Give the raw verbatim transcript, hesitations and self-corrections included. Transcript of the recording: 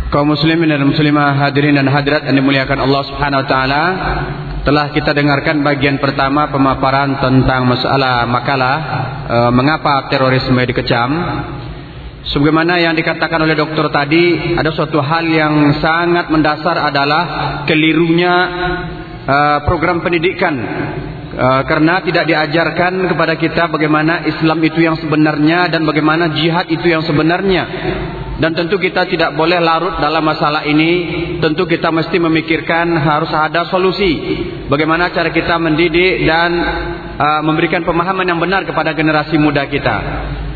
Kaum muslimin dan muslimah, hadirin dan hadirat yang dimuliakan Allah Subhanahu wa taala, telah kita dengarkan bagian pertama pemaparan tentang masalah makalah e, mengapa terorisme dikecam. Sebagaimana yang dikatakan oleh dokter tadi, ada suatu hal yang sangat mendasar adalah kelirunya e, program pendidikan. e, karena tidak diajarkan kepada kita bagaimana Islam itu yang sebenarnya dan bagaimana jihad itu yang sebenarnya. Dan tentu kita tidak boleh larut dalam masalah ini. Tentu kita mesti memikirkan harus ada solusi. Bagaimana cara kita mendidik dan uh, memberikan pemahaman yang benar kepada generasi muda kita.